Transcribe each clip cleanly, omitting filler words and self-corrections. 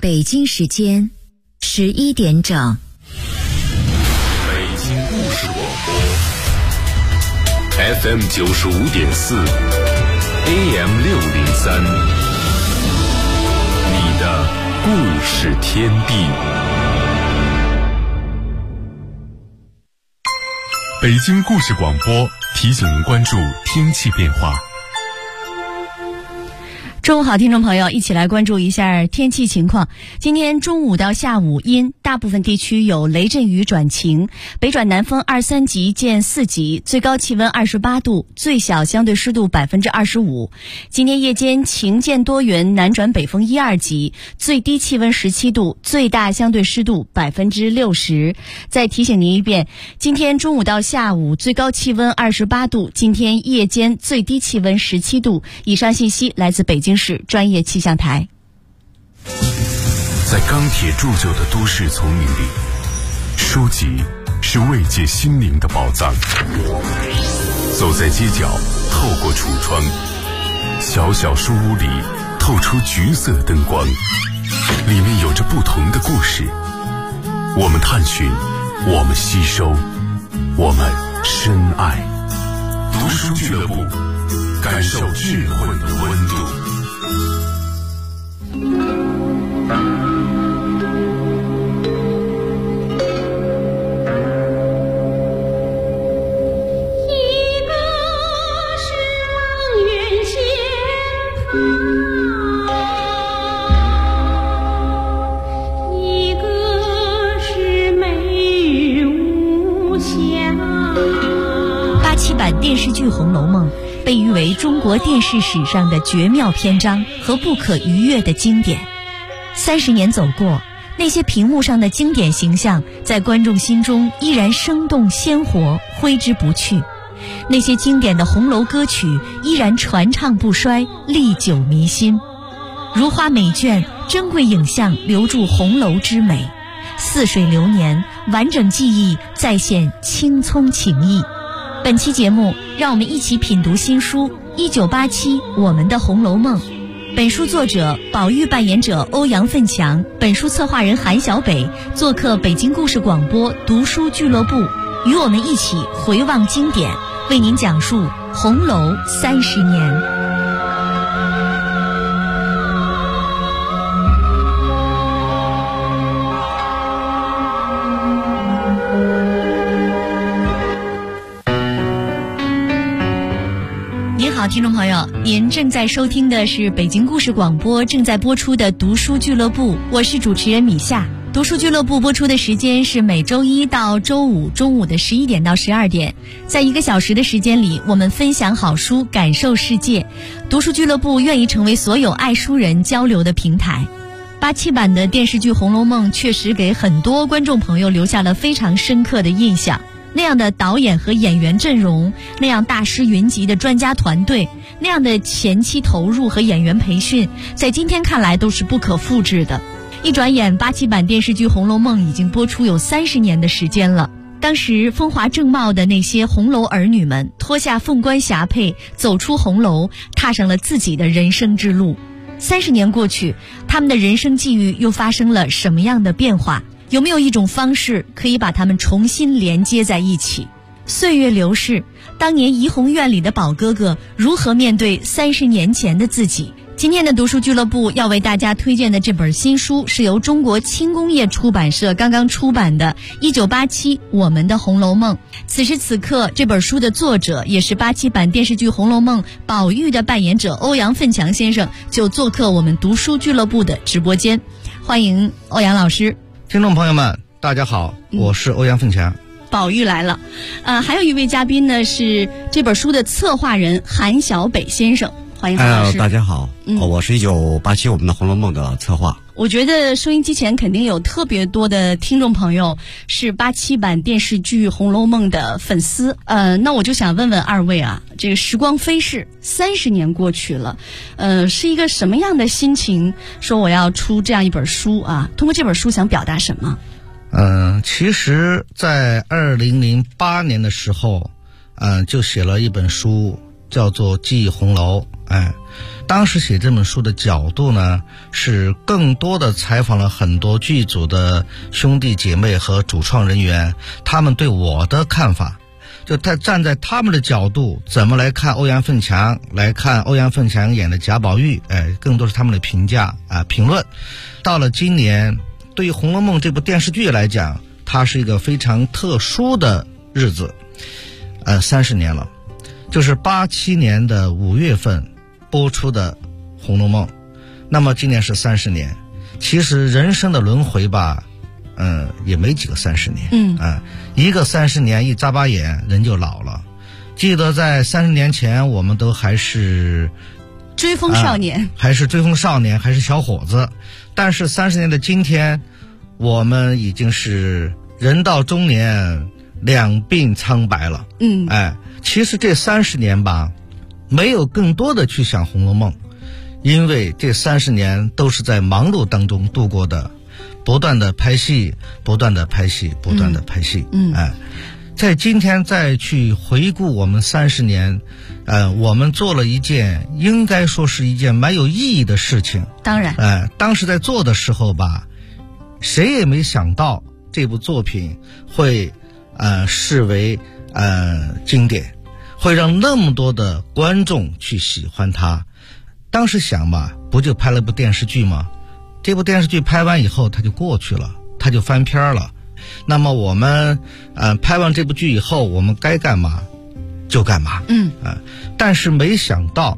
北京时间11点整。 北京故事广播 FM 95.4 AM 603，你的故事天地。北京故事广播提醒您关注天气变化。 中午好，听众朋友，一起来关注一下天气情况。今天中午到下午阴，大部分地区有雷阵雨转晴，北转南风2、3级见4级，最高气温28度，最小相对湿度25%。今天夜间晴见多云，南转北风1、2级，最低气温17度，最大相对湿度60%。再提醒您一遍，今天中午到下午最高气温28度，今天夜间最低气温17度。以上信息来自北京市专业气象台。 在钢铁铸就的都市丛林里，书籍是慰藉心灵的宝藏。走在街角，透过橱窗，小小书屋里透出橘色灯光，里面有着不同的故事。我们探寻，我们吸收，我们深爱。读书俱乐部，感受智慧的温度。 电视剧《红楼梦》被誉为中国电视史上的绝妙篇章和不可逾越的经典。30年走过，那些屏幕上的经典形象在观众心中依然生动鲜活，挥之不去。那些经典的红楼歌曲依然传唱不衰，历久弥新。如花美眷，珍贵影像留住红楼之美，似水流年，完整记忆再现青葱情谊。本期节目，让我们一起品读新书1987我们的《红楼梦》。本书作者宝玉扮演者欧阳奋强，本书策划人韩小北做客北京故事广播读书俱乐部，与我们一起回望经典，为您讲述红楼30年。好，听众朋友，您正在收听的是北京故事广播正在播出的读书俱乐部，我是主持人米夏。读书俱乐部播出的时间是每周一到周五中午的11点到12点，在1个小时的时间里，我们分享好书，感受世界。读书俱乐部愿意成为所有爱书人交流的平台。87版的电视剧《红楼梦》确实给很多观众朋友留下了非常深刻的印象。那样的导演和演员阵容，那样大师云集的专家团队，那样的前期投入和演员培训，在今天看来都是不可复制的。一转眼，87版电视剧《红楼梦》已经播出有30年的时间了。当时风华正茂的那些红楼儿女们，脱下凤冠霞帔，走出红楼，踏上了自己的人生之路。30年过去，他们的人生际遇又发生了什么样的变化？有没有一种方式可以把它们重新连接在一起？岁月流逝，当年怡红院里的宝哥哥如何面对30年前的自己？今天的读书俱乐部要为大家推荐的这本新书是由中国轻工业出版社刚刚出版的1987我们的《红楼梦》。此时此刻，这本书的作者也是87版电视剧《红楼梦》宝玉的扮演者欧阳奋强先生就做客我们读书俱乐部的直播间。欢迎欧阳老师。 听众朋友们大家好，我是欧阳奋强。 宝玉来了。还有一位嘉宾呢是这本书的策划人韩小北先生。欢迎韩老师。 大家好，我是1987我们的《红楼梦》的策划。 我觉得收音机前肯定有特别多的听众朋友是87版电视剧《红楼梦》的粉丝。那我就想问问二位啊，这个时光飞逝，30年过去了，是一个什么样的心情？说我要出这样一本书啊，通过这本书想表达什么？ 其实在2008年的时候，就写了一本书，叫做《记忆红楼》。 当时写这本书的角度呢，是更多的采访了很多剧组的兄弟姐妹和主创人员，他们对我的看法，就他站在他们的角度怎么来看欧阳奋强，来看欧阳奋强演的贾宝玉，更多是他们的评价评论。到了今年，对于《红楼梦》这部电视剧来讲，它是一个非常特殊的日子，30年了，就是87年的5月份播出的《红楼梦》，那么今年是30年。其实人生的轮回吧，也没几个30年，一个30年一眨巴眼人就老了。记得在30年前，我们都还是追风少年， 还是追风少年，还是小伙子。但是30年的今天，我们已经是人到中年，两鬓苍白了。其实这30年吧，没有更多的去想《红楼梦》，因为这30年都是在忙碌当中度过的，不断的拍戏，不断的拍戏，不断的拍戏。在今天再去回顾我们30年，我们做了一件应该说是一件蛮有意义的事情。 当然， 当时在做的时候吧，谁也没想到这部作品会视为经典，会让那么多的观众去喜欢它。当时想吧，不就拍了部电视剧吗？这部电视剧拍完以后它就过去了，它就翻篇了。那么我们拍完这部剧以后，我们该干嘛就干嘛。但是没想到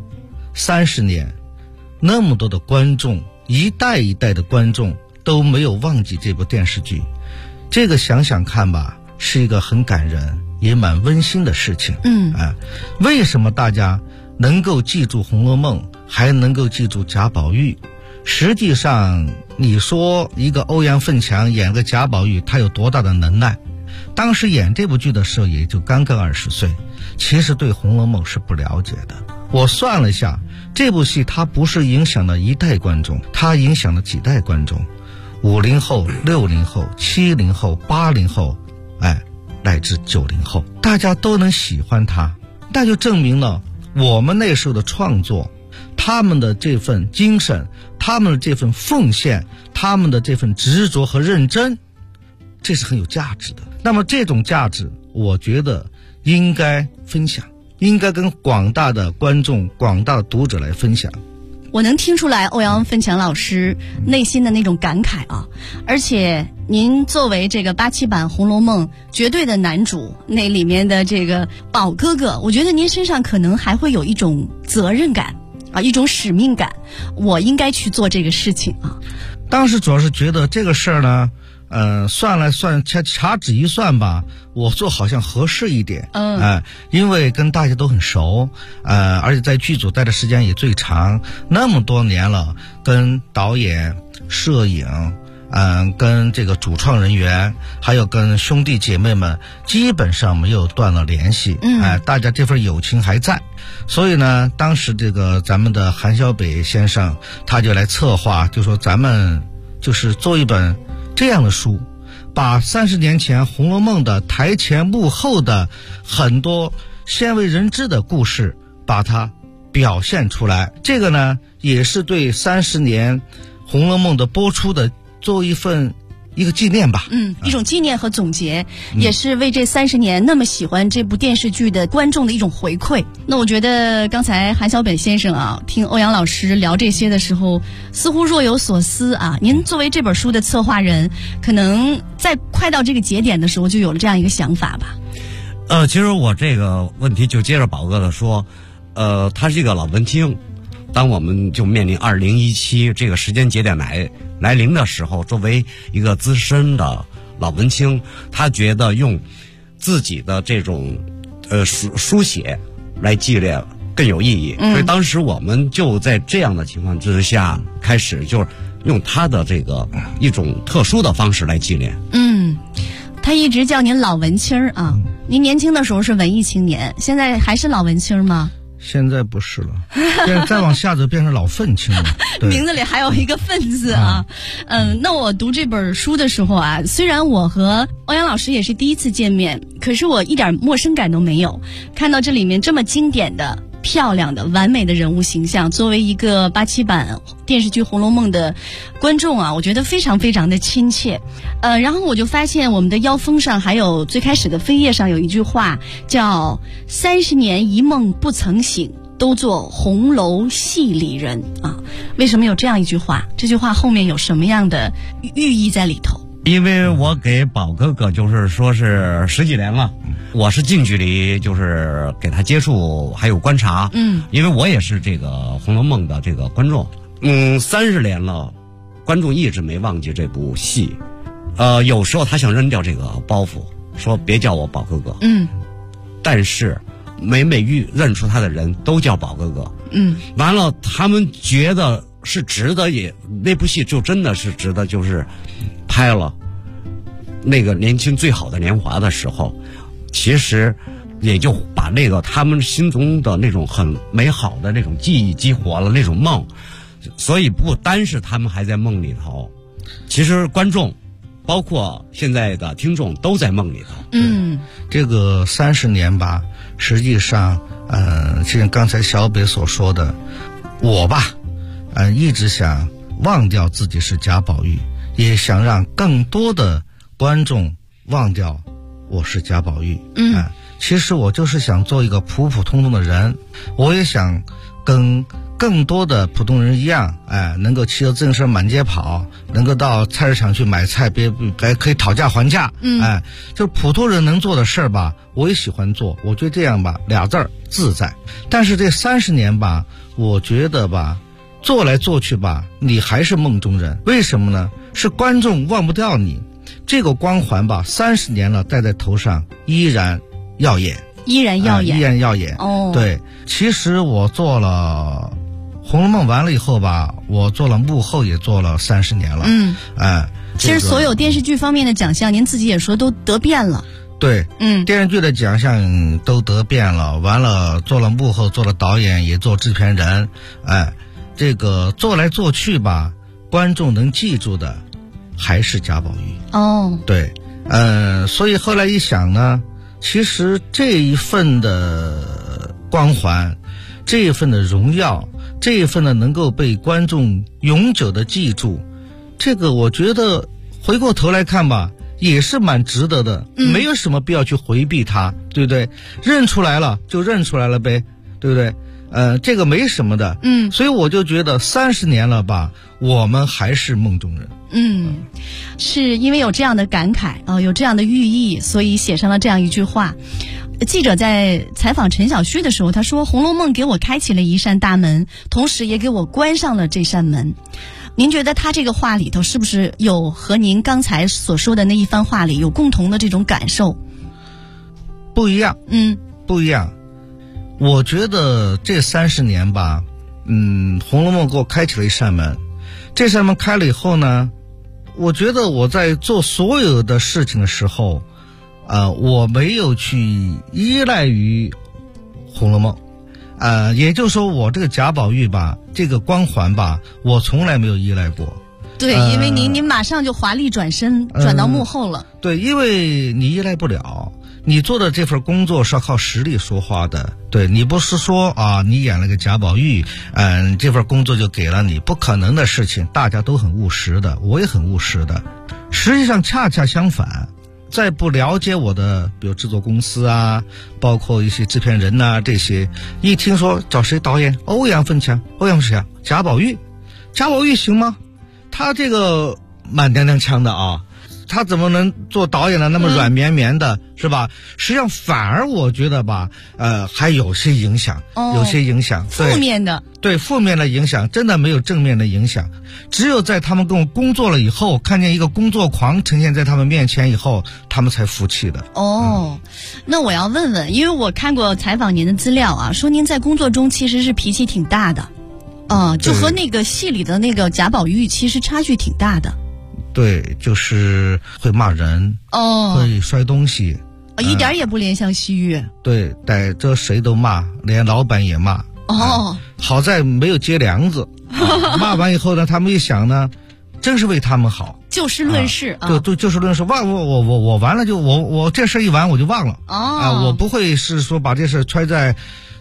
30年那么多的观众，一代一代的观众都没有忘记这部电视剧。这个想想看吧，是一个很感人也蛮温馨的事情。为什么大家能够记住《红楼梦》，还能够记住贾宝玉？实际上你说一个欧阳奋强演个贾宝玉，他有多大的能耐？当时演这部剧的时候也就刚刚20岁，其实对《红楼梦》是不了解的。我算了一下，这部戏它不是影响了一代观众，它影响了几代观众，50后、60后、70后、80后，乃至90后，大家都能喜欢它，那就证明了我们那时候的创作，他们的这份精神，他们的这份奉献，他们的这份执着和认真，这是很有价值的。那么这种价值，我觉得应该分享，应该跟广大的观众、广大的读者来分享。 我能听出来欧阳奋强老师内心的那种感慨啊！而且您作为这个87版《红楼梦》绝对的男主，那里面的这个宝哥哥，我觉得您身上可能还会有一种责任感啊，一种使命感，我应该去做这个事情啊。 当时主要是觉得这个事儿呢，算来算掐指一算吧，我做好像合适一点。因为跟大家都很熟，而且在剧组待的时间也最长，那么多年了，跟导演、摄影，跟这个主创人员，还有跟兄弟姐妹们，基本上没有断了联系。大家这份友情还在。所以呢，当时这个咱们的韩小北先生，他就来策划，就说咱们就是做一本这样的书，把30年前《红楼梦》的台前幕后的很多鲜为人知的故事，把它表现出来。这个呢，也是对30年《红楼梦》的播出的做一个纪念吧。 一种纪念和总结，也是为这30年那么喜欢这部电视剧的观众的一种回馈。那我觉得刚才韩小北先生啊，听欧阳老师聊这些的时候，似乎若有所思啊。您作为这本书的策划人，可能在快到这个节点的时候就有了这样一个想法吧。 其实我这个问题就接着宝哥的说，他是一个老文青。当我们就面临2017这个时间节点来临的时候，作为一个资深的老文青，他觉得用自己的这种书写来纪念更有意义。所以当时我们就在这样的情况之下，开始就是用他的这个一种特殊的方式来纪念。 他一直叫您老文青啊。您年轻的时候是文艺青年，现在还是老文青吗？ 现在不是了，再往下就变成老愤青了。 名字里还有一个愤字啊。那我读这本书的时候啊，虽然我和欧阳老师也是第一次见面，可是我一点陌生感都没有。看到这里面这么经典的漂亮的、完美的人物形象。作为一个87版电视剧《红楼梦》的观众啊，我觉得非常非常的亲切。然后我就发现我们的腰封上还有最开始的扉页上有一句话，叫30年一梦不曾醒，都做红楼戏里人啊。为什么有这样一句话？这句话后面有什么样的寓意在里头？ 因为我给宝哥哥就是说是10几年了，我是近距离就是给他接触还有观察，因为我也是这个《红楼梦》的这个观众，30年了，观众一直没忘记这部戏，有时候他想扔掉这个包袱，说别叫我宝哥哥，但是每认出他的人都叫宝哥哥，完了他们觉得是值得，也那部戏就真的是值得，就是拍了那个年轻最好的年华的时候，其实也就把那个他们心中的那种很美好的那种记忆激活了，那种梦。所以不单是他们还在梦里头，其实观众包括现在的听众都在梦里头。 这个30年吧，实际上就像刚才小北所说的，我吧一直想忘掉自己是贾宝玉，也想让更多的观众忘掉我是贾宝玉。其实我就是想做一个普普通通的人，我也想跟更多的普通人一样，能够骑着自行车满街跑，能够到菜市场去买菜，还可以讨价还价，就是普通人能做的事儿吧，我也喜欢做。我觉得这样吧，2字儿自在。但是这30年吧，我觉得吧，做来做去吧，你还是梦中人。为什么呢？是观众忘不掉你这个光环吧，30年了戴在头上依然耀眼， 依然耀眼。 对，其实我做了《红楼梦》完了以后吧，我做了幕后也做了30年了。 其实所有电视剧方面的奖项，您自己也说都得遍了。 对，电视剧的奖项都得遍了，完了做了幕后，做了导演，也做制片人。这个做来做去吧，观众能记住的还是贾宝玉。对，所以后来一想呢，其实这一份的光环，这一份的荣耀，这一份的能够被观众永久的记住，这个我觉得回过头来看吧，也是蛮值得的，没有什么必要去回避它，对不对？认出来了就认出来了呗，对不对？这个没什么的。所以我就觉得30年了吧，我们还是梦中人。 是因为有这样的感慨有这样的寓意，所以写上了这样一句话。记者在采访陈小旭的时候，他说《红楼梦》给我开启了一扇大门，同时也给我关上了这扇门。您觉得他这个话里头是不是有和您刚才所说的那一番话里有共同的这种感受？ 不一样。不一样。我觉得这30年吧，《红楼梦》给我开启了一扇门。这扇门开了以后呢，我觉得我在做所有的事情的时候，我没有去依赖于《红楼梦》，也就是说我这个贾宝玉吧，这个光环吧，我从来没有依赖过。 对，因为您马上就华丽转身，转到幕后了。 对，因为你依赖不了。你做的这份工作是要靠实力说话的，对，你不是说你演了个贾宝玉，这份工作就给了你，不可能的事情。大家都很务实的，我也很务实的。实际上恰恰相反，在不了解我的，比如制作公司啊，包括一些制片人呐，这些一听说找谁导演，欧阳奋强，贾宝玉行吗？他这个蛮娘娘腔的啊。他怎么能做导演的那么软绵绵的，是吧？实际上反而我觉得吧，还有些影响，有些影响， 负面的， 对，负面的影响，真的没有正面的影响。只有在他们跟我工作了以后，看见一个工作狂呈现在他们面前以后，他们才服气的。 那我要问问，因为我看过采访您的资料啊，说您在工作中其实是脾气挺大的，就和那个戏里的那个贾宝玉其实差距挺大的。 对，就是会骂人，会摔东西， 一点也不怜香惜玉。 对，逮着谁都骂，连老板也骂。好在没有接梁子。骂完以后呢，他们一想呢，真是为他们好， 就事论事就事论事。我完了就我这事一完我就忘了我不会是说把这事揣在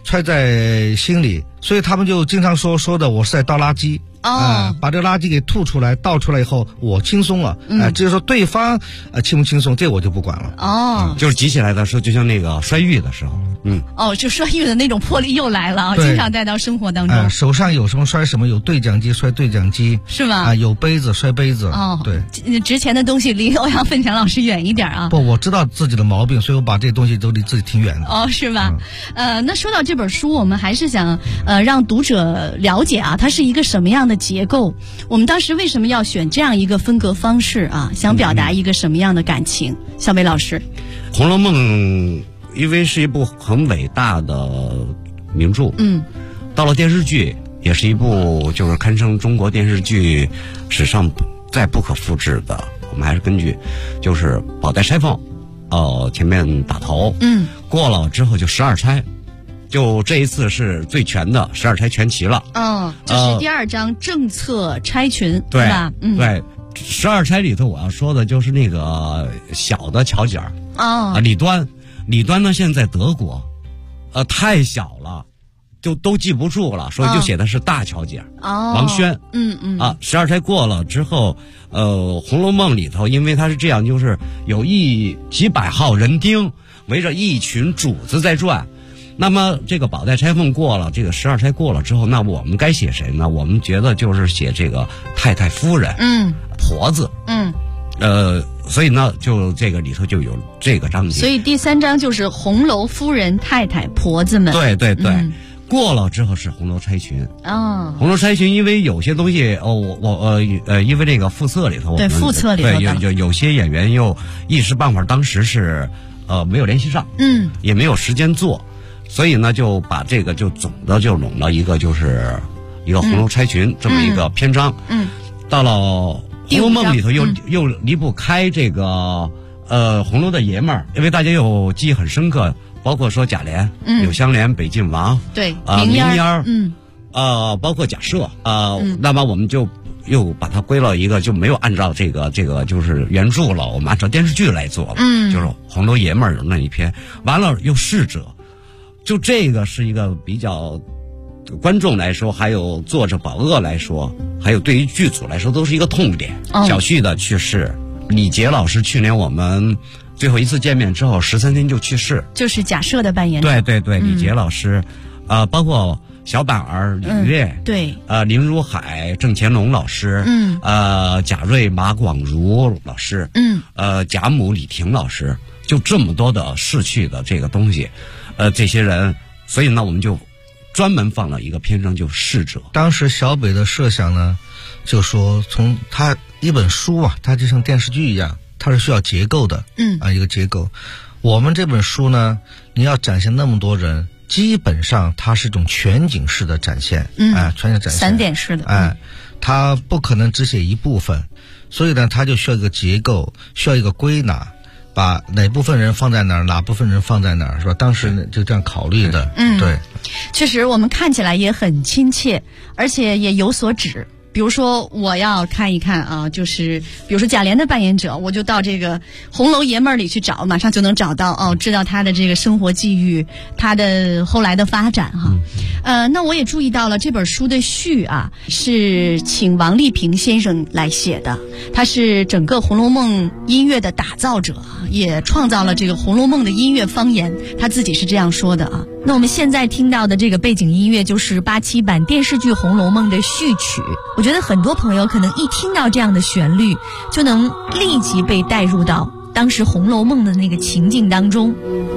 揣在心里，所以他们就经常说的我是在倒垃圾。把这个垃圾给吐出来倒出来以后我轻松了，至于说对方轻不轻松这我就不管了。 就是急起来的时候就像那个摔玉的时候， 就摔玉的那种魄力又来了，经常带到生活当中。 手上有什么摔什么，有对讲机摔对讲机， 是吗？ 有杯子摔杯子。 对，值钱的东西离欧阳奋强老师远一点啊。 不，我知道自己的毛病，所以我把这些东西都离自己挺远的。 是吧？那说到这本书，我们还是想让读者了解啊，它是一个什么样的结构？我们当时为什么要选这样一个分隔方式啊？想表达一个什么样的感情？小北老师， 《红楼梦》因为是一部很伟大的名著，到了电视剧也是一部就是堪称中国电视剧史上再不可复制的。我们还是根据就是宝黛钗凤，前面打头，过了之后就12钗。就这一次是最全的12钗全齐了。 这是第2章政策钗群， 对吧？ 对，12钗里头我要说的就是那个小的乔姐儿李端呢现在德国，太小了，就都记不住了，所以就写的是大乔姐王轩。12钗过了之后，红楼梦里头因为它是这样，就是有几百号人丁围着一群主子在转。那么这个宝黛钗凤过了，这个12钗过了之后，那我们该写谁呢？我们觉得就是写这个太太夫人，婆子，所以呢，就这个里头就有这个章节。 所以第3章就是红楼夫人、太太、婆子们。 对对对，过了之后是红楼钗群。红楼钗群，因为有些东西，因为这个附册里头， 对附册里头有些演员又一时半会儿当时是没有联系上，也没有时间做。所以呢，就把这个就总的就拢了一个，就是一个红楼钗群这么一个篇章。到了红楼梦里头又离不开这个红楼的爷们儿，因为大家又记忆很深刻，包括说贾琏、柳湘莲、北静王， 对， 明烟儿，包括贾赦，那么我们就又把它归了一个，就没有按照这个就是原著了，我们按照电视剧来做了，就是红楼爷们儿那一篇，完了又逝者。就这个是一个比较观众来说，还有作者宝鄂来说，还有对于剧组来说，都是一个痛点。小旭的去世，李杰老师去年我们最后一次见面之后13天就去世， 就是贾赦的扮演者。 对对对，李杰老师，包括小板儿、李岳， 对， 林如海、郑乾隆老师，贾瑞、马广儒老师，贾母、李婷老师，就这么多的逝去的这个东西。这些人，所以呢，我们就专门放了一个篇章，就逝者。 当时小北的设想呢，就说从他一本书啊，它就像电视剧一样，它是需要结构的，一个结构。我们这本书呢，你要展现那么多人，基本上它是一种全景式的展现，全景展现， 散点式的， 它不可能只写一部分，所以呢，它就需要一个结构，需要一个归纳。把哪部分人放在哪儿，哪部分人放在哪儿，是吧？当时就这样考虑的。对， 确实我们看起来也很亲切，而且也有所指。比如说我要看一看啊，就是比如说贾琏的扮演者，我就到这个红楼爷们儿里去找，马上就能找到知道他的这个生活际遇，他的后来的发展哈。那我也注意到了这本书的序啊，是请王丽萍先生来写的，他是整个《红楼梦》音乐的打造者，也创造了这个《红楼梦》的音乐方言，他自己是这样说的啊。那我们现在听到的这个背景音乐就是87版电视剧《红楼梦》的序曲。我觉得很多朋友可能一听到这样的旋律，就能立即被带入到当时《红楼梦》的那个情境当中。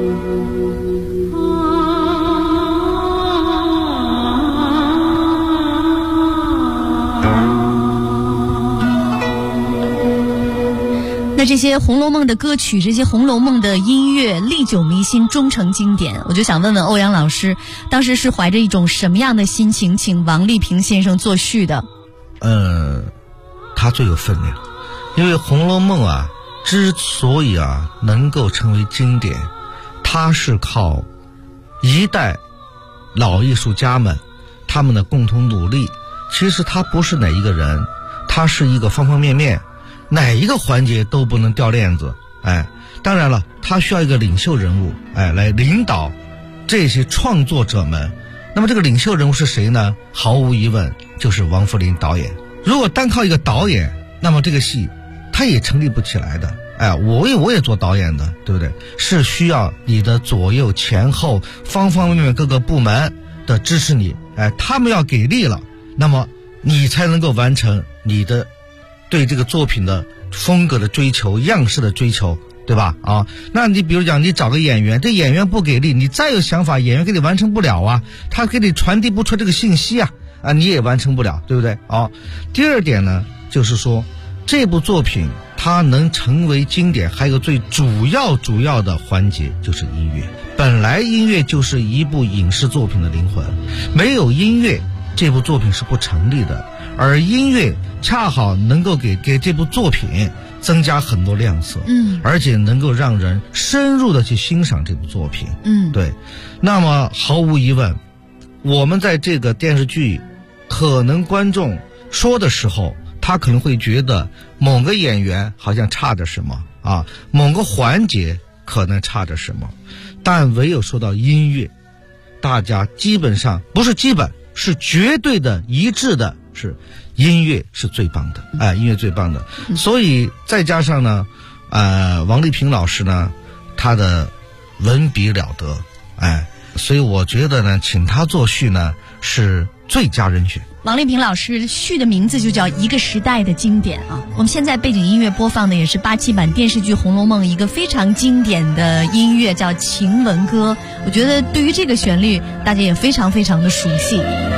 那这些《红楼梦》的歌曲，这些《红楼梦》的音乐历久弥新，终成经典。我就想问问欧阳老师，当时是怀着一种什么样的心情请王丽萍先生作序的？ 他最有分量，因为《红楼梦》啊，之所以能够成为经典，它是靠一代老艺术家们他们的共同努力。其实它不是哪一个人，它是一个方方面面，哪一个环节都不能掉链子。当然了，它需要一个领袖人物来领导这些创作者们，那么这个领袖人物是谁呢？毫无疑问就是王扶林导演。如果单靠一个导演，那么这个戏它也成立不起来的。我也做导演的，对不对？是需要你的左右前后方方面面各个部门的支持你，他们要给力了，那么你才能够完成你的对这个作品的风格的追求、样式的追求，对吧？那你比如讲，你找个演员，这演员不给力，你再有想法，演员给你完成不了啊，他给你传递不出这个信息啊，你也完成不了，对不对？第二点呢，就是说这部作品它能成为经典，还有最主要的环节就是音乐。本来音乐就是一部影视作品的灵魂，没有音乐这部作品是不成立的，而音乐恰好能够给这部作品增加很多亮色，而且能够让人深入的去欣赏这部作品，对。那么毫无疑问，我们在这个电视剧，可能观众说的时候，他可能会觉得某个演员好像差着什么某个环节可能差着什么，但唯有说到音乐，大家基本上不是基本，是绝对的一致的，是音乐是最棒的，音乐最棒的。所以再加上呢，王丽萍老师呢，他的文笔了得，所以我觉得呢，请他作序呢是最佳人选。 王丽萍老师序的名字就叫一个时代的经典啊！我们现在背景音乐播放的也是87版电视剧《红楼梦》一个非常经典的音乐，叫《晴雯歌》。我觉得对于这个旋律，大家也非常非常的熟悉。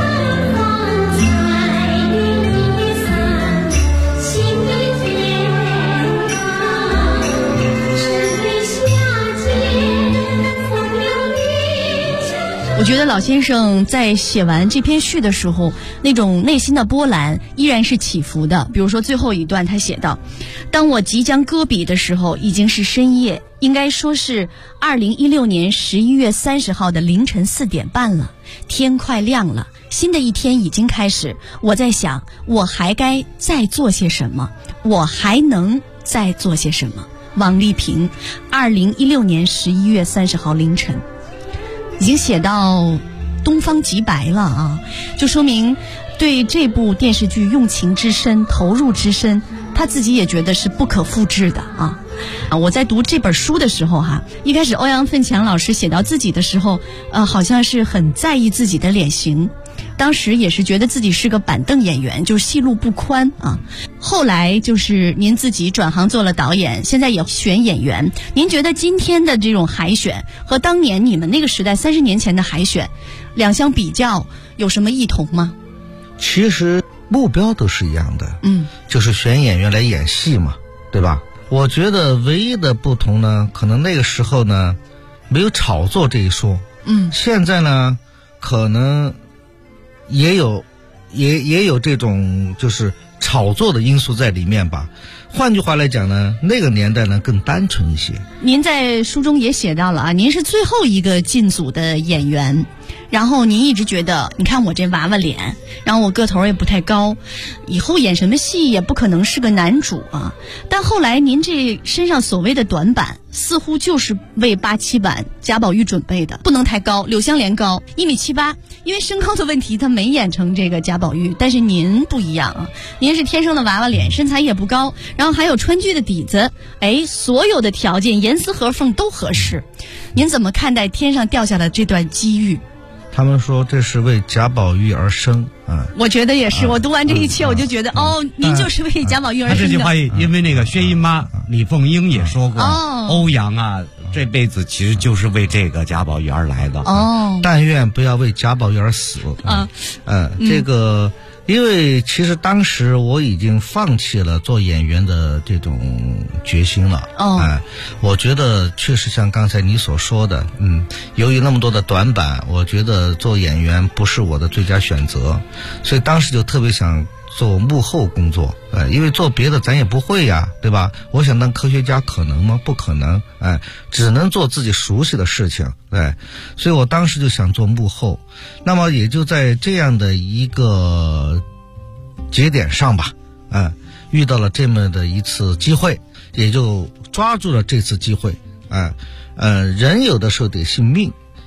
我觉得老先生在写完这篇序的时候，那种内心的波澜依然是起伏的。比如说最后一段他写道，当我即将搁笔的时候，已经是深夜，应该说是2016年11月30号的凌晨4点半了，天快亮了，新的一天已经开始。我在想，我还该再做些什么，我还能再做些什么。王丽萍2016年11月30号凌晨，已经写到东方极白了啊，就说明对这部电视剧用情之深，投入之深，他自己也觉得是不可复制的啊。我在读这本书的时候一开始欧阳奋强老师写到自己的时候，好像是很在意自己的脸型，当时也是觉得自己是个板凳演员，就是戏路不宽啊。后来就是您自己转行做了导演，现在也选演员，您觉得今天的这种海选和当年你们那个时代30年前的海选两相比较有什么异同吗？ 其实目标都是一样的，就是选演员来演戏嘛，对吧？我觉得唯一的不同呢，可能那个时候呢没有炒作这一说，现在呢可能也有这种就是炒作的因素在里面吧。换句话来讲呢，那个年代呢更单纯一些。 您在书中也写到了您是最后一个进组的演员，然后您一直觉得，你看我这娃娃脸，然后我个头也不太高，以后演什么戏也不可能是个男主啊。但后来您这身上所谓的短板，似乎就是为87版贾宝玉准备的，不能太高，柳湘莲高1.78米，因为身高的问题，他没演成这个贾宝玉。但是您不一样啊，您是天生的娃娃脸，身材也不高，然后还有川剧的底子，所有的条件严丝合缝都合适。您怎么看待天上掉下的这段机遇？ 他们说这是为贾宝玉而生我觉得也是，我读完这一切我就觉得您就是为贾宝玉而生的。 他这句话因为那个薛姨妈李凤英也说过，欧阳这辈子其实就是为这个贾宝玉而来的但愿不要为贾宝玉而死这个因为其实当时我已经放弃了做演员的这种决心了我觉得确实像刚才你所说的由于那么多的短板，我觉得做演员不是我的最佳选择，所以当时就特别想做幕后工作因为做别的咱也不会呀，对吧？我想当科学家可能吗？不可能只能做自己熟悉的事情所以我当时就想做幕后。那么也就在这样的一个节点上吧遇到了这么的一次机会，也就抓住了这次机会人有的时候得信命，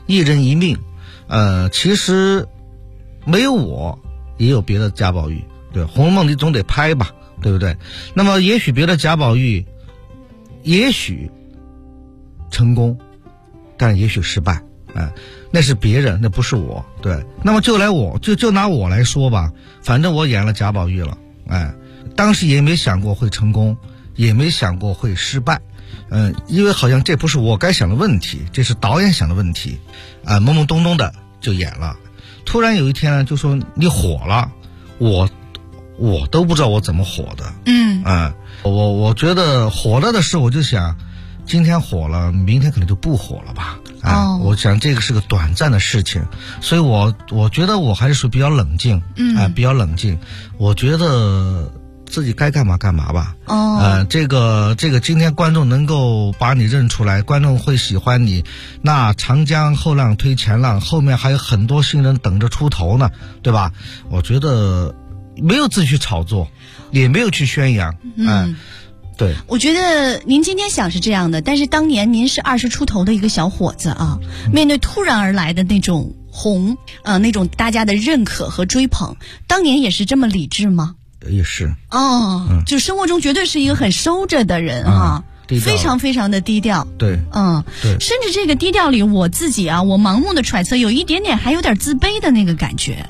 一人一命，其实没有我也有别的贾宝玉，对，《红楼梦》你总得拍吧，对不对？那么也许别的贾宝玉也许成功，但也许失败，那是别人，那不是我，对。那么就拿我来说吧，反正我演了贾宝玉了，当时也没想过会成功，也没想过会失败，因为好像这不是我该想的问题，这是导演想的问题，懵懵懂懂的就演了。突然有一天呢，就说你火了，我都不知道我怎么火的，我觉得火了的时候，我就想，今天火了，明天可能就不火了吧，我想这个是个短暂的事情，所以我觉得我还是属于比较冷静，比较冷静，我觉得自己该干嘛干嘛吧。这个今天观众能够把你认出来，观众会喜欢你，那长江后浪推前浪，后面还有很多新人等着出头呢，对吧？我觉得没有自己去炒作，也没有去宣扬，对。 我觉得您今天想是这样的，但是当年您是20出头的一个小伙子啊，面对突然而来的那种红，那种大家的认可和追捧，当年也是这么理智吗？ 也是就生活中绝对是一个很收着的人非常非常的低调， 对， 对，甚至这个低调里，我自己我盲目的揣测，有一点点还有点自卑的那个感觉。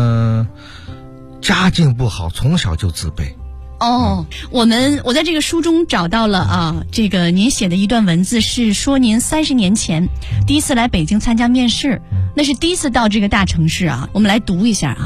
家境不好，从小就自卑。 我在这个书中找到了这个您写的一段文字，是说您30年前第一次来北京参加面试，那是第一次到这个大城市我们来读一下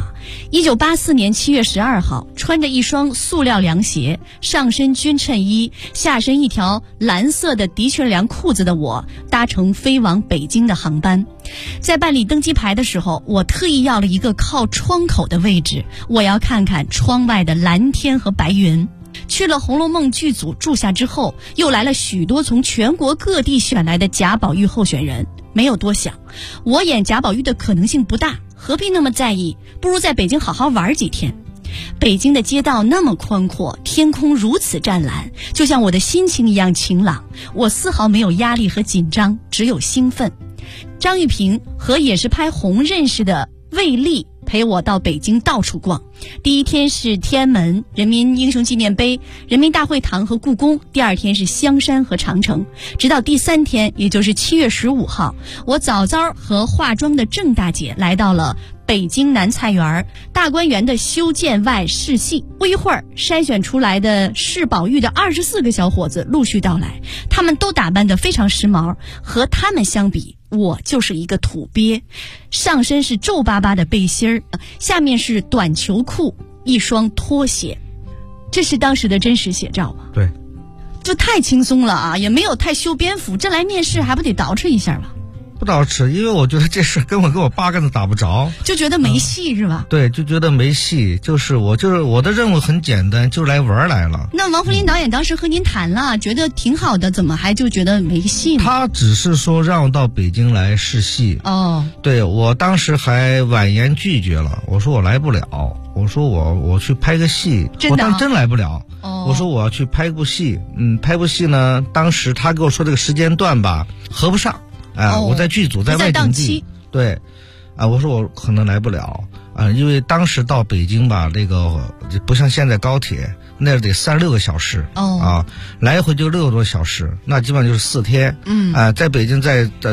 1984年7月12号，穿着一双塑料凉鞋，上身军衬衣，下身一条蓝色的的确良裤子的我，搭乘飞往北京的航班。在办理登机牌的时候，我特意要了一个靠窗口的位置，我要看看窗外的蓝天和白云。去了《红楼梦》剧组住下之后，又来了许多从全国各地选来的贾宝玉候选人。没有多想，我演贾宝玉的可能性不大，何必那么在意？不如在北京好好玩几天。北京的街道那么宽阔，天空如此湛蓝，就像我的心情一样晴朗。我丝毫没有压力和紧张，只有兴奋。张玉萍和也是拍红认识的魏丽陪我到北京到处逛。第一天是天安门、人民英雄纪念碑、人民大会堂和故宫，第二天是香山和长城，直到第3天，也就是7月15号，我早早和化妆的郑大姐来到了北京南菜园大观园的修建外试戏。不一会儿，筛选出来的是宝玉的24个小伙子陆续到来，他们都打扮得非常时髦，和他们相比，我就是一个土鳖，上身是皱巴巴的背心儿，下面是短球裤，一双拖鞋。这是当时的真实写照吗？ 对， 就太轻松了也没有太修边幅，这来面试还不得捯饬一下吧？ 不捯饬，因为我觉得这事根本跟我八竿子打不着， 就觉得没戏是吧？ 对，就觉得没戏，就是我的任务很简单，就来玩来了。 那王扶林导演当时和您谈了，觉得挺好的，怎么还就觉得没戏呢？ 他只是说让我到北京来试戏。对，我当时还婉言拒绝了，我说我来不了，我说我去拍个戏，我当时真来不了。我说我要去拍部戏，拍部戏呢，当时他给我说这个时间段吧，合不上。我在剧组，在外景地，对，我说我可能来不了因为当时到北京吧，那个不像现在高铁，那得36个小时来回就6个多小时，那基本上就是4天。在北京再待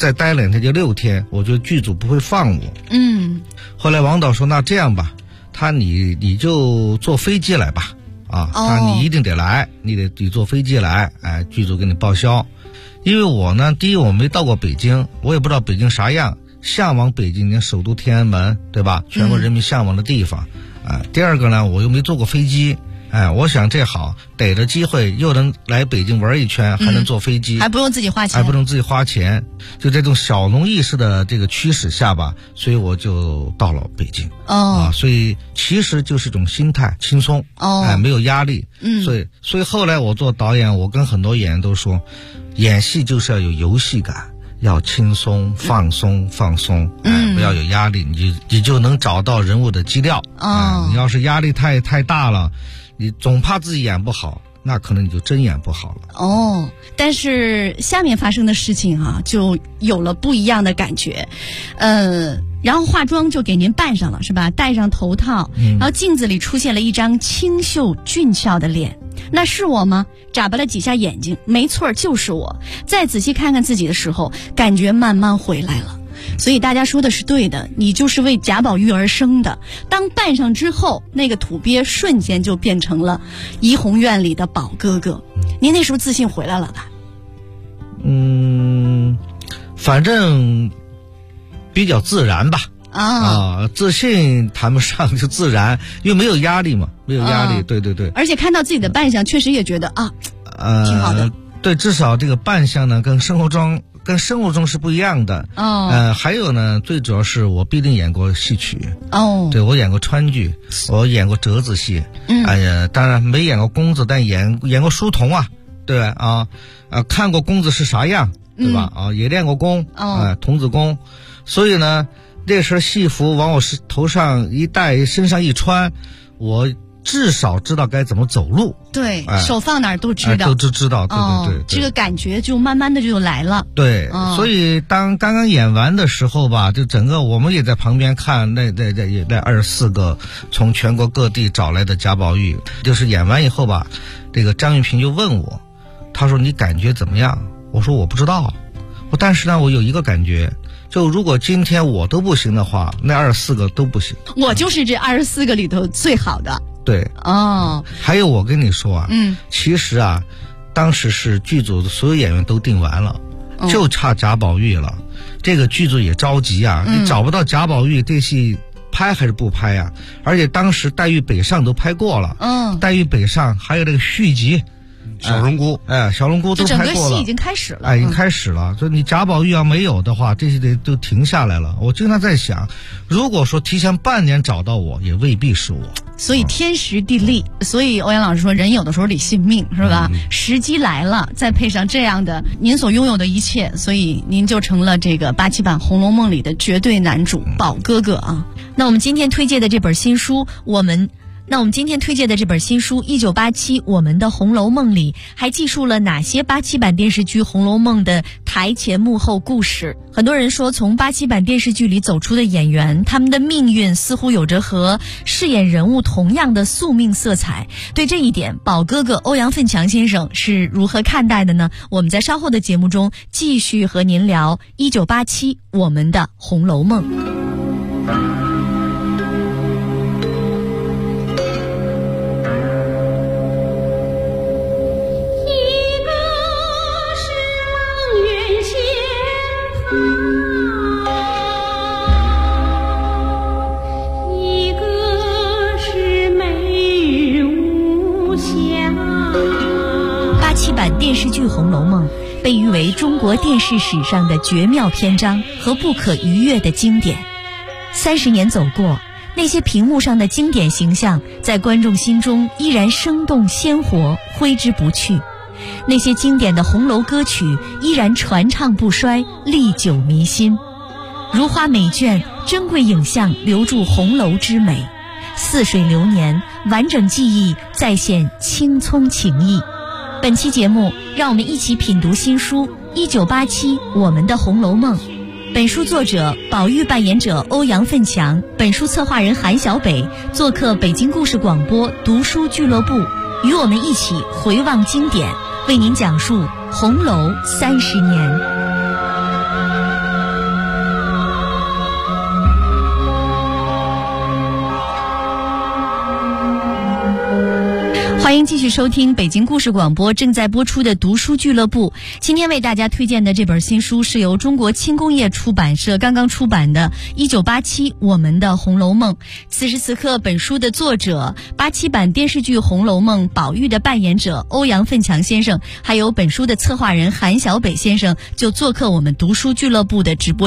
2天就6天，我觉得剧组不会放我。后来王导说，那这样吧，你就坐飞机来吧，你一定得来，你坐飞机来，剧组给你报销。因为我呢，第一我没到过北京，我也不知道北京啥样，向往北京，首都天安门，对吧？全国人民向往的地方。第二个呢，我又没坐过飞机，我想这好，逮着机会又能来北京玩一圈，还能坐飞机， 还不用自己花钱， 就这种小农意识的这个驱使下吧，所以我就到了北京。所以其实就是一种心态，轻松，没有压力。所以后来我做导演，我跟很多演员都说，演戏就是要有游戏感，要轻松放松，不要有压力，你就能找到人物的基调。你要是压力太大了，你总怕自己演不好， 那可能你就真演不好了。 哦，但是下面发生的事情啊，就有了不一样的感觉。然后化妆就给您扮上了，是吧？戴上头套，然后镜子里出现了一张清秀俊俏的脸。那是我吗？眨巴了几下眼睛，没错，就是我。再仔细看看自己的时候，感觉慢慢回来了。所以大家说的是对的，你就是为贾宝玉而生的。当扮上之后，那个土鳖瞬间就变成了怡红院里的宝哥哥。您那时候自信回来了吧？ 反正比较自然吧。自信谈不上，就自然，因为没有压力嘛，没有压力。对对对。 而且看到自己的扮相，确实也觉得挺好的。 对，至少这个扮相呢，跟生活中是不一样的。还有呢，最主要是我毕竟演过戏曲。对，我演过川剧，我演过折子戏。当然没演过公子，但演过书童啊，对吧？看过公子是啥样，对吧？也练过功，童子功。所以呢，这身戏服往我头上一戴，身上一穿，我至少知道该怎么走路。 对，手放哪儿都知道， 都知道。对对对， 这个感觉就慢慢的就来了。 对，所以当刚刚演完的时候吧，就整个我们也在旁边看那24个从全国各地找来的贾宝玉，就是演完以后吧，这个张玉萍就问我，他说你感觉怎么样？我说我不知道，但是呢，我有一个感觉。就如果今天我都不行的话，那24个都不行。我就是这24个里头最好的。 对。还有我跟你说啊，其实啊，当时是剧组的所有演员都定完了，就差贾宝玉了。这个剧组也着急啊，你找不到贾宝玉，这戏拍还是不拍啊？而且当时黛玉北上都拍过了，黛玉北上还有这个续集。 小龙姑， 小龙姑都拍过了， 整个戏已经开始了， 已经开始了。所以你贾宝玉要没有的话，这些得都停下来了。我经常在想，如果说提前半年找到我，也未必是我。 所以天时地利，所以欧阳老师说，人有的时候得信命，是吧？时机来了，再配上这样的您所拥有的一切，所以您就成了这个87版《红楼梦》里的绝对男主宝哥哥啊。那我们今天推荐的这本新书，我们1987我们的《红楼梦》里还记述了哪些87版电视剧《红楼梦》的台前幕后故事？很多人说，从87版电视剧里走出的演员，他们的命运似乎有着和饰演人物同样的宿命色彩。对这一点，宝哥哥欧阳奋强先生是如何看待的呢？我们在稍后的节目中继续和您聊1987我们的《红楼梦》。87版电视剧《红楼梦》被誉为中国电视史上的绝妙篇章和不可逾越的经典。30年走过，那些屏幕上的经典形象在观众心中依然生动鲜活，挥之不去。那些经典的红楼歌曲依然传唱不衰，历久弥新。如花美眷，珍贵影像留住红楼之美，似水流年，完整记忆再现青葱情谊。本期节目，让我们一起品读新书1987我们的《红楼梦》。本书作者宝玉扮演者欧阳奋强，本书策划人韩小北做客北京故事广播读书俱乐部，与我们一起回望经典，为您讲述红楼30年。欢迎继续收听北京故事广播正在播出的读书俱乐部。今天为大家推荐的这本新书是由中国轻工业出版社刚刚出版的1987我们的《红楼梦》。此时此刻，本书的作者87版电视剧《红楼梦》宝玉的扮演者欧阳奋强先生，还有本书的策划人韩小北先生就做客我们读书俱乐部的直播间。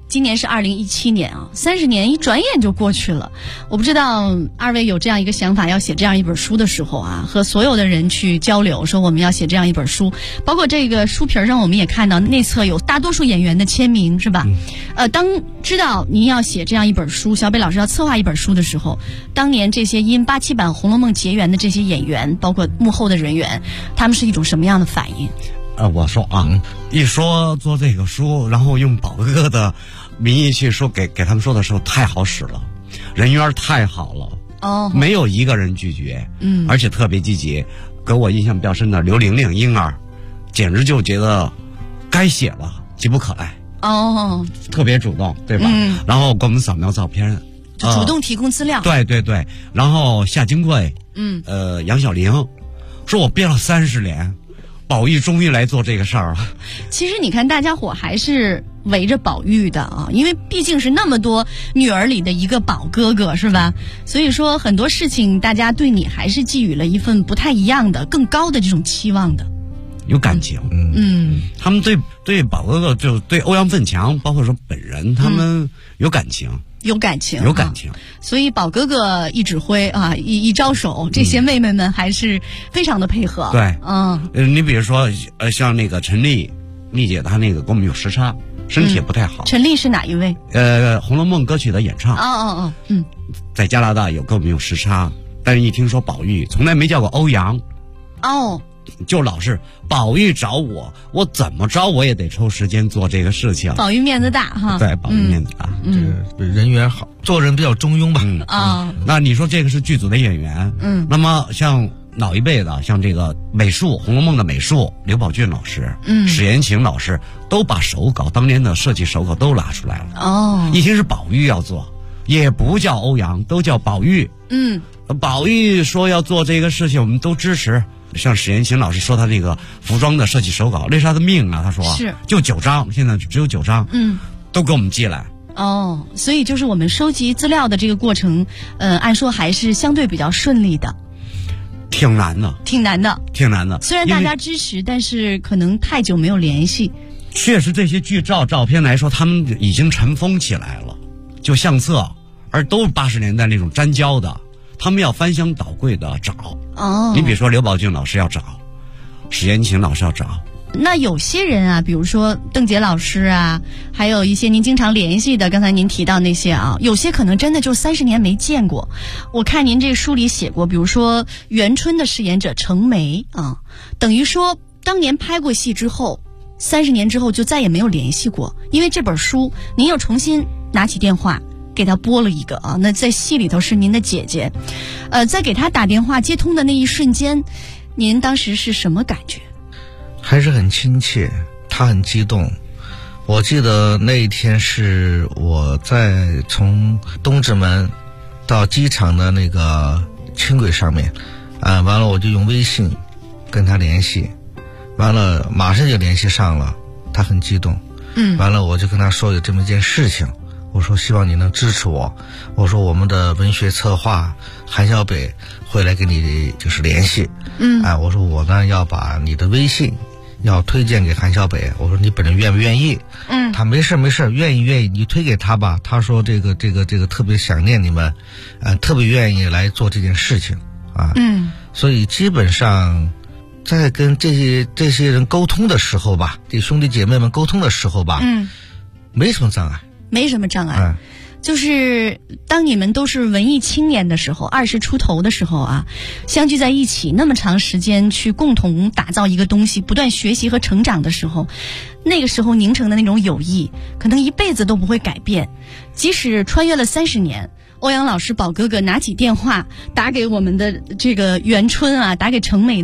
今年是2017年啊，30年一转眼就过去了。我不知道二位有这样一个想法，要写这样一本书的时候啊，和所有的人去交流，说我们要写这样一本书。包括这个书皮上我们也看到内侧有大多数演员的签名，是吧？当知道您要写这样一本书，小北老师要策划一本书的时候，当年这些因87版《红楼梦》结缘的这些演员，包括幕后的人员，他们是一种什么样的反应？ 我说啊，一说做这个书，然后用宝哥哥的名义去说给他们说的时候，太好使了，人缘太好了，没有一个人拒绝，而且特别积极。给我印象比较深的刘玲玲、婴儿，简直就觉得该写了，急不可待，特别主动，对吧？然后给我们扫描照片， 就主动提供资料。 对对对，然后夏金贵，杨晓玲，说我憋了30年。宝玉终于来做这个事儿了。 其实你看，大家伙还是围着宝玉的啊，因为毕竟是那么多女儿里的一个宝哥哥，是吧？所以说很多事情，大家对你还是寄予了一份不太一样的、更高的这种期望的。 有感情，他们对宝哥哥，就对欧阳奋强，包括说本人，他们有感情。有感情， 所以宝哥哥一指挥啊，一招手，这些妹妹们还是非常的配合。 对，你比如说，像那个陈丽姐，她那个跟我们有时差，身体也不太好。 陈丽是哪一位？ 《红楼梦》歌曲的演唱。在加拿大跟我们有时差，但是一听说宝玉，从来没叫过欧阳。就老是宝玉找我怎么着我也得抽时间做这个事情。 宝玉面子大哈。 对，宝玉面子大， 这人缘好，做人比较中庸吧。 那你说这个是剧组的演员，那么像老一辈的，像这个美术《红楼梦》的美术刘宝俊老师，史延晴老师都把手稿当年的设计手稿都拿出来了。一听是宝玉要做，也不叫欧阳，都叫宝玉。宝玉说要做这个事情，我们都支持。像史延晴老师说他那个服装的设计手稿，那是他的命啊，他说是就9张，现在只有9张，都给我们寄来。 所以就是我们收集资料的这个过程，按说还是相对比较顺利的。 挺难的。 虽然大家支持，但是可能太久没有联系。 确实，这些剧照片来说，他们已经尘封起来了，就相册，而都是80年代那种粘胶的。他们要翻箱倒柜的找。你比如说刘宝俊老师要找，史延晴老师要找。 那有些人啊，比如说邓婕老师啊，还有一些您经常联系的，刚才您提到那些啊，有些可能真的就30年没见过。我看您这书里写过，比如说元春的饰演者程梅啊，等于说当年拍过戏之后，30年之后就再也没有联系过，因为这本书您又重新拿起电话给他拨了一个啊，那在戏里头是您的姐姐，在给他打电话接通的那一瞬间，您当时是什么感觉？ 还是很亲切，他很激动。我记得那一天是我在从东直门到机场的那个轻轨上面，完了我就用微信跟他联系，完了马上就联系上了，他很激动，完了我就跟他说有这么一件事情。我说希望你能支持我，我说我们的文学策划韩小北会来跟你就是联系，我说我呢要把你的微信要推荐给韩小北，我说你本人愿不愿意？他没事，愿意，你推给他吧。他说这个特别想念你们，特别愿意来做这件事情啊。所以基本上在跟这些人沟通的时候吧，这兄弟姐妹们沟通的时候吧，没什么障碍。 就是当你们都是文艺青年的时候，20出头的时候啊，相聚在一起那么长时间去共同打造一个东西，不断学习和成长的时候，那个时候凝成的那种友谊可能一辈子都不会改变。即使穿越了30年，欧阳老师宝哥哥拿起电话打给我们的这个元春啊，打给程美